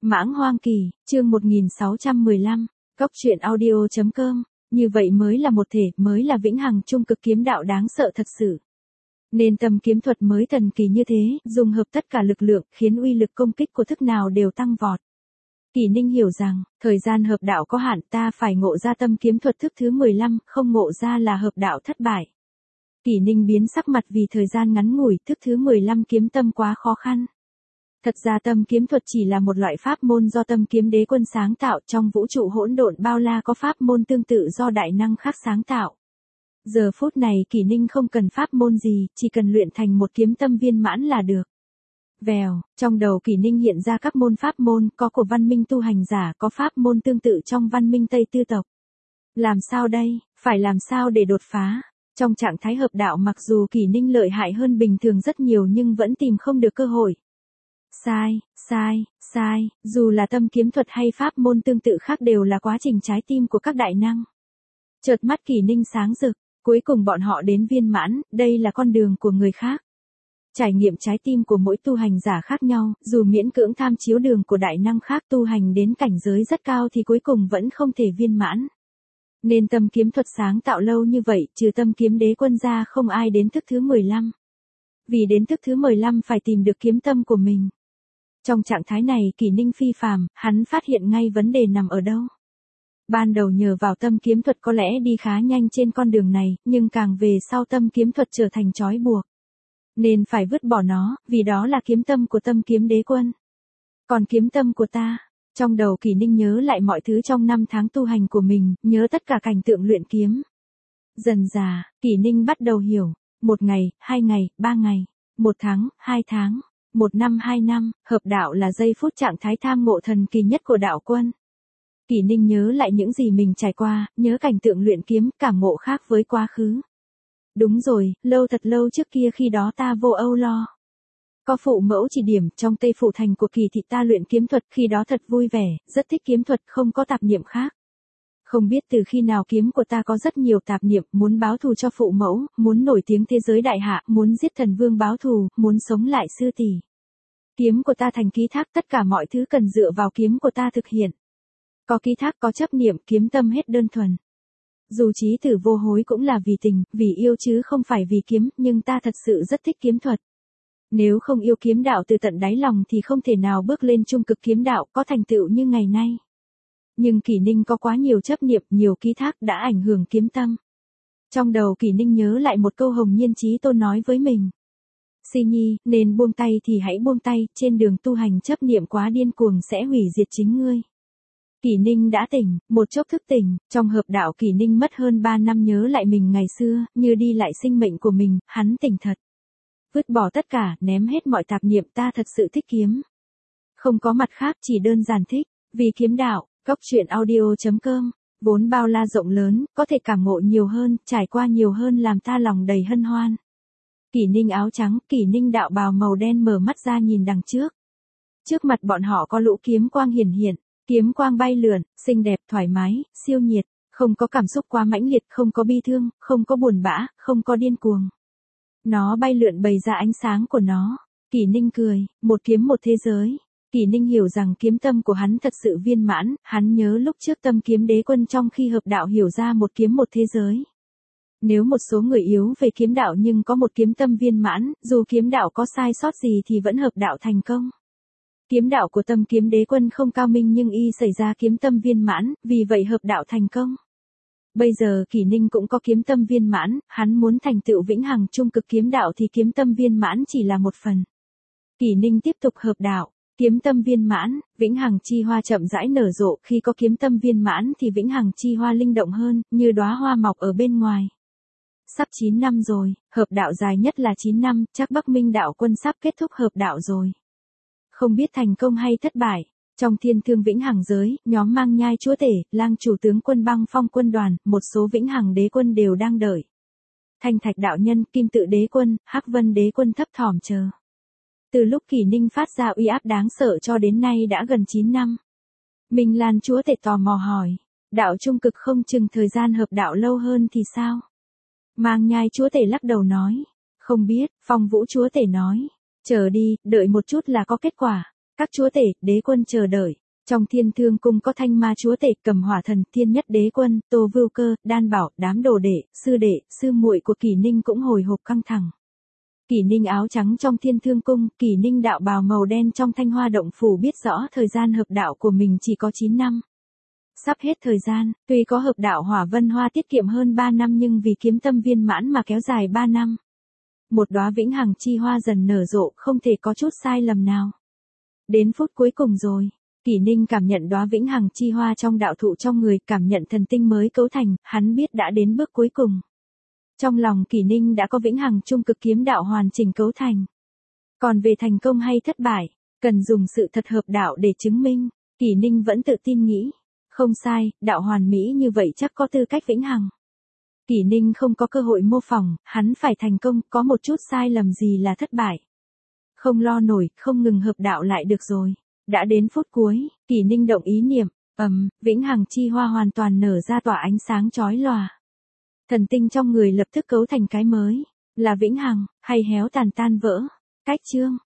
Mãng Hoang Kỳ, chương 1615, Cóc truyện audio.com, như vậy mới là một thể, mới là vĩnh hằng trung cực kiếm đạo đáng sợ thật sự. Nên tâm kiếm thuật mới thần kỳ như thế, dùng hợp tất cả lực lượng, khiến uy lực công kích của thức nào đều tăng vọt. Kỳ Ninh hiểu rằng, thời gian hợp đạo có hạn, ta phải ngộ ra tâm kiếm thuật thức thứ 15, không ngộ ra là hợp đạo thất bại. Kỳ Ninh biến sắc mặt vì thời gian ngắn ngủi, thức thứ 15 kiếm tâm quá khó khăn. Thật ra tâm kiếm thuật chỉ là một loại pháp môn do tâm kiếm đế quân sáng tạo, trong vũ trụ hỗn độn bao la có pháp môn tương tự do đại năng khác sáng tạo. Giờ phút này Kỳ Ninh không cần pháp môn gì, chỉ cần luyện thành một kiếm tâm viên mãn là được. Vèo, trong đầu Kỳ Ninh hiện ra các môn pháp môn, có của văn minh tu hành giả, có pháp môn tương tự trong văn minh Tây Tư tộc. Làm sao đây, phải làm sao để đột phá? Trong trạng thái hợp đạo mặc dù Kỳ Ninh lợi hại hơn bình thường rất nhiều nhưng vẫn tìm không được cơ hội. Sai, dù là tâm kiếm thuật hay pháp môn tương tự khác đều là quá trình trái tim của các đại năng. Chợt mắt Kỳ Ninh sáng rực, cuối cùng bọn họ đến viên mãn, đây là con đường của người khác. Trải nghiệm trái tim của mỗi tu hành giả khác nhau, dù miễn cưỡng tham chiếu đường của đại năng khác tu hành đến cảnh giới rất cao thì cuối cùng vẫn không thể viên mãn. Nên tâm kiếm thuật sáng tạo lâu như vậy, trừ tâm kiếm đế quân ra không ai đến thức thứ 15. Vì đến thức thứ 15 phải tìm được kiếm tâm của mình. Trong trạng thái này Kỳ Ninh phi phàm, hắn phát hiện ngay vấn đề nằm ở đâu. Ban đầu nhờ vào tâm kiếm thuật có lẽ đi khá nhanh trên con đường này, nhưng càng về sau tâm kiếm thuật trở thành trói buộc. Nên phải vứt bỏ nó, vì đó là kiếm tâm của tâm kiếm đế quân. Còn kiếm tâm của ta, trong đầu Kỳ Ninh nhớ lại mọi thứ trong 5 tháng tu hành của mình, nhớ tất cả cảnh tượng luyện kiếm. Dần dà, Kỳ Ninh bắt đầu hiểu, 1 ngày, 2 ngày, 3 ngày, 1 tháng, 2 tháng, 1 năm 2 năm, hợp đạo là giây phút trạng thái tham ngộ thần kỳ nhất của đạo quân. Kỳ Ninh nhớ lại những gì mình trải qua, nhớ cảnh tượng luyện kiếm, cảm ngộ khác với quá khứ. Đúng rồi, thật lâu trước kia khi đó ta vô âu lo. Có phụ mẫu chỉ điểm, trong Tây Phủ Thành của Kỳ thị ta luyện kiếm thuật, khi đó thật vui vẻ, rất thích kiếm thuật, không có tạp niệm khác. Không biết từ khi nào kiếm của ta có rất nhiều tạp niệm, muốn báo thù cho phụ mẫu, muốn nổi tiếng thế giới đại hạ, muốn giết thần vương báo thù, muốn sống lại sư tỷ. Kiếm của ta thành ký thác, tất cả mọi thứ cần dựa vào kiếm của ta thực hiện. Có ký thác, có chấp niệm, kiếm tâm hết đơn thuần. Dù chí tử vô hối cũng là vì tình, vì yêu chứ không phải vì kiếm, nhưng ta thật sự rất thích kiếm thuật. Nếu không yêu kiếm đạo từ tận đáy lòng thì không thể nào bước lên trung cực kiếm đạo có thành tựu như ngày nay. Nhưng Kỳ Ninh có quá nhiều chấp niệm, nhiều ký thác đã ảnh hưởng kiếm tâm. Trong đầu Kỳ Ninh nhớ lại một câu Hồng Nhiên Chí Tôn nói với mình. Si nhi, nên buông tay thì hãy buông tay, trên đường tu hành chấp niệm quá điên cuồng sẽ hủy diệt chính ngươi. Kỳ Ninh đã tỉnh, một chốc thức tỉnh, trong hợp đạo Kỳ Ninh mất hơn 3 năm nhớ lại mình ngày xưa, như đi lại sinh mệnh của mình, hắn tỉnh thật. Vứt bỏ tất cả, ném hết mọi tạp niệm, ta thật sự thích kiếm. Không có mặt khác, chỉ đơn giản thích, vì kiếm đạo. Cóc truyện audio.com, vốn bao la rộng lớn, có thể cảm ngộ nhiều hơn, trải qua nhiều hơn làm ta lòng đầy hân hoan. Kỳ Ninh áo trắng, Kỳ Ninh đạo bào màu đen mở mắt ra nhìn đằng trước. Trước mặt bọn họ có lũ kiếm quang hiển hiện, kiếm quang bay lượn, xinh đẹp, thoải mái, siêu nhiệt, không có cảm xúc quá mãnh liệt, không có bi thương, không có buồn bã, không có điên cuồng. Nó bay lượn bày ra ánh sáng của nó. Kỳ Ninh cười, một kiếm một thế giới. Kỳ Ninh hiểu rằng kiếm tâm của hắn thật sự viên mãn, hắn nhớ lúc trước tâm kiếm đế quân trong khi hợp đạo hiểu ra một kiếm một thế giới. Nếu một số người yếu về kiếm đạo nhưng có một kiếm tâm viên mãn, dù kiếm đạo có sai sót gì thì vẫn hợp đạo thành công. Kiếm đạo của tâm kiếm đế quân không cao minh nhưng y xảy ra kiếm tâm viên mãn, vì vậy hợp đạo thành công. Bây giờ Kỳ Ninh cũng có kiếm tâm viên mãn, hắn muốn thành tựu vĩnh hằng trung cực kiếm đạo thì kiếm tâm viên mãn chỉ là một phần. Kỳ Ninh tiếp tục hợp đạo. Kiếm tâm viên mãn, vĩnh hằng chi hoa chậm rãi nở rộ, khi có kiếm tâm viên mãn thì vĩnh hằng chi hoa linh động hơn, như đóa hoa mọc ở bên ngoài. Sắp 9 năm rồi, hợp đạo dài nhất là 9 năm, chắc Bắc Minh đạo quân sắp kết thúc hợp đạo rồi. Không biết thành công hay thất bại, trong thiên thương vĩnh hằng giới, nhóm Mang Nhai chúa tể, Lang chủ tướng quân Băng Phong quân đoàn, một số vĩnh hằng đế quân đều đang đợi. Thanh Thạch đạo nhân, Kim Tự đế quân, Hắc Vân đế quân thấp thỏm chờ. Từ lúc Kỳ Ninh phát ra uy áp đáng sợ cho đến nay đã gần 9 năm. Minh Lan chúa tể tò mò hỏi, đạo trung cực không chừng thời gian hợp đạo lâu hơn thì sao? Mang Nhai chúa tể lắc đầu nói, không biết. Phong Vũ chúa tể nói, chờ đi, đợi một chút là có kết quả. Các chúa tể, đế quân chờ đợi. Trong Thiên Thương cung có Thanh Ma chúa tể, Cầm Hỏa thần, Thiên Nhất đế quân, Tô Vưu Cơ, Đan Bảo, đám đồ đệ, sư muội của Kỷ Ninh cũng hồi hộp căng thẳng. Kỷ Ninh áo trắng trong Thiên Thương cung, Kỷ Ninh đạo bào màu đen trong Thanh Hoa động phủ biết rõ thời gian hợp đạo của mình chỉ có 9 năm. Sắp hết thời gian, tuy có hợp đạo Hỏa Vân Hoa tiết kiệm hơn 3 năm nhưng vì kiếm tâm viên mãn mà kéo dài 3 năm. Một đóa vĩnh hằng chi hoa dần nở rộ, không thể có chút sai lầm nào. Đến phút cuối cùng rồi, Kỷ Ninh cảm nhận đóa vĩnh hằng chi hoa trong đạo thụ trong người, cảm nhận thần tinh mới cấu thành, hắn biết đã đến bước cuối cùng. Trong lòng Kỷ Ninh đã có vĩnh hằng trung cực kiếm đạo hoàn chỉnh cấu thành. Còn về thành công hay thất bại, cần dùng sự thật hợp đạo để chứng minh, Kỷ Ninh vẫn tự tin nghĩ. Không sai, đạo hoàn mỹ như vậy chắc có tư cách vĩnh hằng. Kỷ Ninh không có cơ hội mô phỏng, hắn phải thành công, có một chút sai lầm gì là thất bại. Không lo nổi, không ngừng hợp đạo lại được rồi. Đã đến phút cuối, Kỷ Ninh động ý niệm, vĩnh hằng chi hoa hoàn toàn nở ra tỏa ánh sáng chói lòa. Thần tinh trong người lập tức cấu thành cái mới, là vĩnh hằng, hay héo tàn tan vỡ. Cách chương